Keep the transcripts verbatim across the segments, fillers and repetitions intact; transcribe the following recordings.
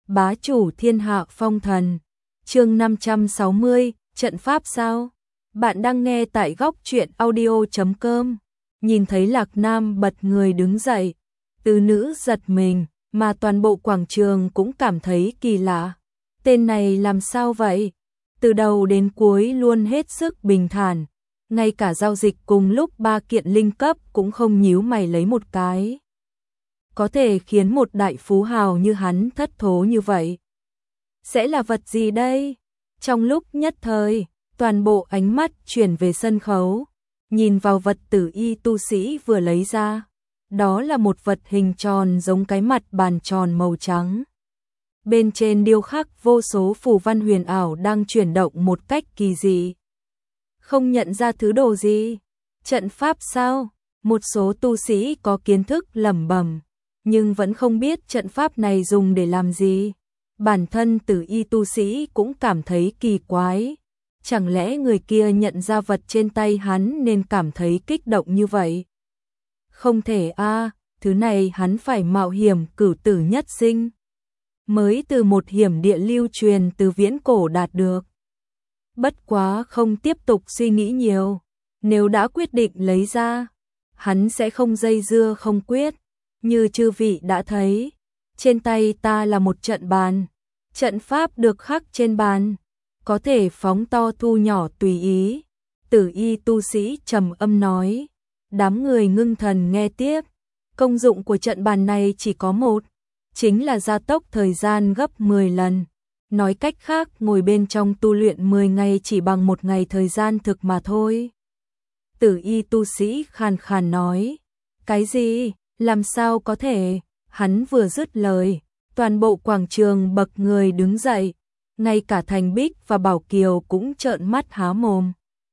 bá chủ thiên hạ phong thần. Chương năm trăm sáu mươi, trận pháp sao? Bạn đang nghe tại góc truyện audio chấm com. Nhìn thấy Lạc Nam bật người đứng dậy, tứ nữ giật mình, mà toàn bộ quảng trường cũng cảm thấy kỳ lạ. Tên này làm sao vậy? Từ đầu đến cuối luôn hết sức bình thản, ngay cả giao dịch cùng lúc ba kiện linh cấp cũng không nhíu mày lấy một cái. Có thể khiến một đại phú hào như hắn thất thố như vậy. Sẽ là vật gì đây? Trong lúc nhất thời, toàn bộ ánh mắt chuyển về sân khấu, nhìn vào vật tử y tu sĩ vừa lấy ra. Đó là một vật hình tròn giống cái mặt bàn tròn màu trắng. Bên trên điêu khắc vô số phù văn huyền ảo đang chuyển động một cách kỳ dị. Không nhận ra thứ đồ gì? Trận pháp sao? Một số tu sĩ có kiến thức lẩm bẩm, nhưng vẫn không biết trận pháp này dùng để làm gì. Bản thân tử y tu sĩ cũng cảm thấy kỳ quái. Chẳng lẽ người kia nhận ra vật trên tay hắn nên cảm thấy kích động như vậy? Không thể a, à, thứ này hắn phải mạo hiểm cửu tử nhất sinh, mới từ một hiểm địa lưu truyền từ viễn cổ đạt được. Bất quá không tiếp tục suy nghĩ nhiều, nếu đã quyết định lấy ra, hắn sẽ không dây dưa không quyết. Như chư vị đã thấy, trên tay ta là một trận bàn, trận pháp được khắc trên bàn, có thể phóng to thu nhỏ tùy ý. Tử y tu sĩ trầm âm nói. Đám người ngưng thần nghe tiếp. Công dụng của trận bàn này chỉ có một, chính là gia tốc thời gian gấp mười lần. Nói cách khác, ngồi bên trong tu luyện mười ngày chỉ bằng một ngày thời gian thực mà thôi. Tử y tu sĩ khàn khàn nói. Cái gì? Làm sao có thể? Hắn vừa dứt lời, toàn bộ quảng trường bật người đứng dậy, ngay cả Thành Bích và Bảo Kiều cũng trợn mắt há mồm.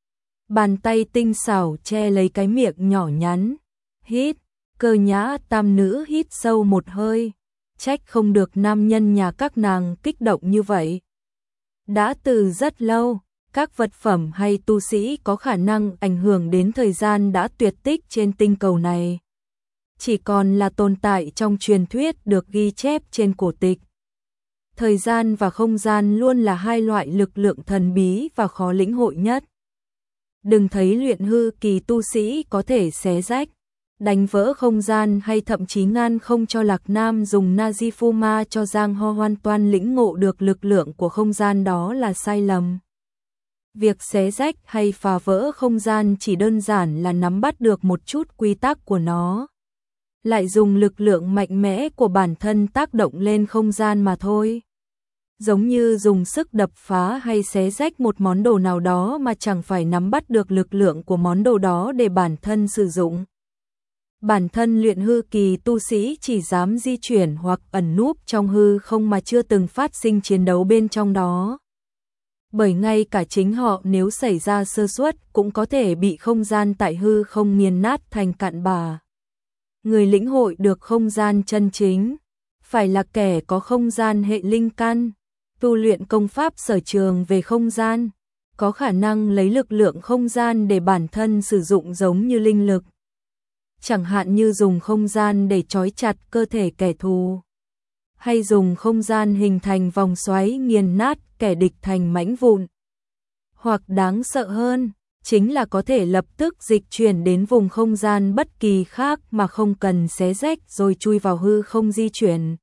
Bàn tay tinh xảo che lấy cái miệng nhỏ nhắn. Hít, Cơ Nhã tam nữ hít sâu một hơi. Trách không được nam nhân nhà các nàng kích động như vậy. Đã từ rất lâu, các vật phẩm hay tu sĩ có khả năng ảnh hưởng đến thời gian đã tuyệt tích trên tinh cầu này. Chỉ còn là tồn tại trong truyền thuyết được ghi chép trên cổ tịch. Thời gian và không gian luôn là hai loại lực lượng thần bí và khó lĩnh hội nhất. Đừng thấy luyện hư kỳ tu sĩ có thể xé rách, đánh vỡ không gian hay thậm chí ngăn không cho Lạc Nam dùng Najifuma cho Giang Ho hoàn toàn lĩnh ngộ được lực lượng của không gian, đó là sai lầm. Việc xé rách hay phá vỡ không gian chỉ đơn giản là nắm bắt được một chút quy tắc của nó, lại dùng lực lượng mạnh mẽ của bản thân tác động lên không gian mà thôi. Giống như dùng sức đập phá hay xé rách một món đồ nào đó mà chẳng phải nắm bắt được lực lượng của món đồ đó để bản thân sử dụng. Bản thân luyện hư kỳ tu sĩ chỉ dám di chuyển hoặc ẩn núp trong hư không mà chưa từng phát sinh chiến đấu bên trong đó. Bởi ngay cả chính họ nếu xảy ra sơ suất cũng có thể bị không gian tại hư không nghiền nát thành cặn bã. Người lĩnh hội được không gian chân chính phải là kẻ có không gian hệ linh căn, tu luyện công pháp sở trường về không gian, có khả năng lấy lực lượng không gian để bản thân sử dụng giống như linh lực. Chẳng hạn như dùng không gian để trói chặt cơ thể kẻ thù, hay dùng không gian hình thành vòng xoáy nghiền nát kẻ địch thành mảnh vụn. Hoặc đáng sợ hơn, chính là có thể lập tức dịch chuyển đến vùng không gian bất kỳ khác mà không cần xé rách rồi chui vào hư không di chuyển.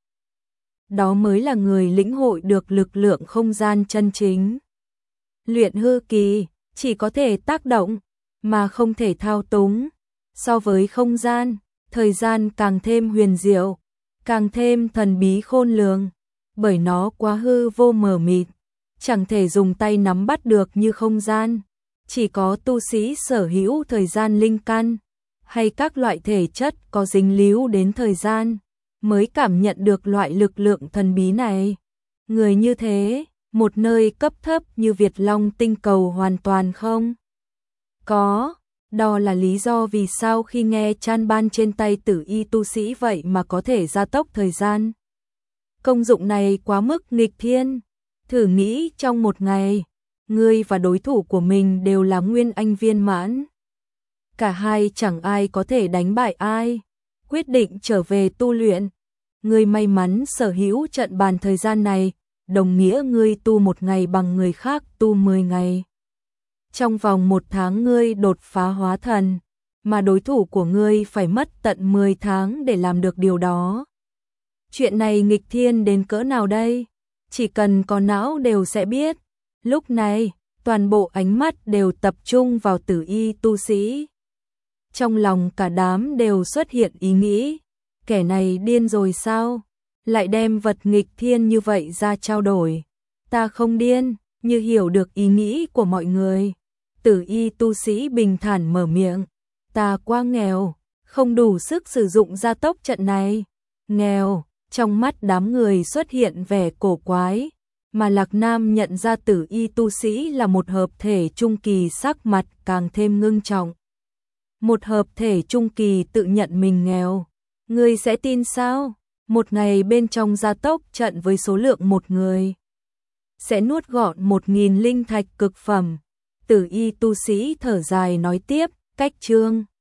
Đó mới là người lĩnh hội được lực lượng không gian chân chính. Luyện hư kỳ chỉ có thể tác động mà không thể thao túng. So với không gian, thời gian càng thêm huyền diệu, càng thêm thần bí khôn lường, bởi nó quá hư vô mờ mịt, chẳng thể dùng tay nắm bắt được như không gian. Chỉ có tu sĩ sở hữu thời gian linh căn hay các loại thể chất có dính líu đến thời gian mới cảm nhận được loại lực lượng thần bí này. Người như thế, một nơi cấp thấp như Việt Long tinh cầu hoàn toàn không có. Đó là lý do vì sao khi nghe chan ban trên tay tử y tu sĩ vậy mà có thể gia tốc thời gian. Công dụng này quá mức nghịch thiên. Thử nghĩ trong một ngày, ngươi và đối thủ của mình đều là nguyên anh viên mãn. Cả hai chẳng ai có thể đánh bại ai. Quyết định trở về tu luyện. ngươi may mắn sở hữu trận bàn thời gian này, đồng nghĩa ngươi tu một ngày bằng người khác tu mười ngày. Trong vòng một tháng ngươi đột phá hóa thần, mà đối thủ của ngươi phải mất tận mười tháng để làm được điều đó. Chuyện này nghịch thiên đến cỡ nào đây? Chỉ cần có não đều sẽ biết. Lúc này, toàn bộ ánh mắt đều tập trung vào Tử Y tu sĩ. Trong lòng cả đám đều xuất hiện ý nghĩ, kẻ này điên rồi sao? Lại đem vật nghịch thiên như vậy ra trao đổi. Ta không điên, như hiểu được ý nghĩ của mọi người. Tử Y tu sĩ bình thản mở miệng. Ta quá nghèo, không đủ sức sử dụng gia tốc trận này. Nghèo, trong mắt đám người xuất hiện vẻ cổ quái. Mà Lạc Nam nhận ra Tử Y tu sĩ là một hợp thể trung kỳ, sắc mặt càng thêm ngưng trọng. Một hợp thể trung kỳ tự nhận mình nghèo. Ngươi sẽ tin sao? Một ngày bên trong gia tốc trận với số lượng một người sẽ nuốt gọn một nghìn linh thạch cực phẩm. Tử Y tu sĩ thở dài nói tiếp, cách chương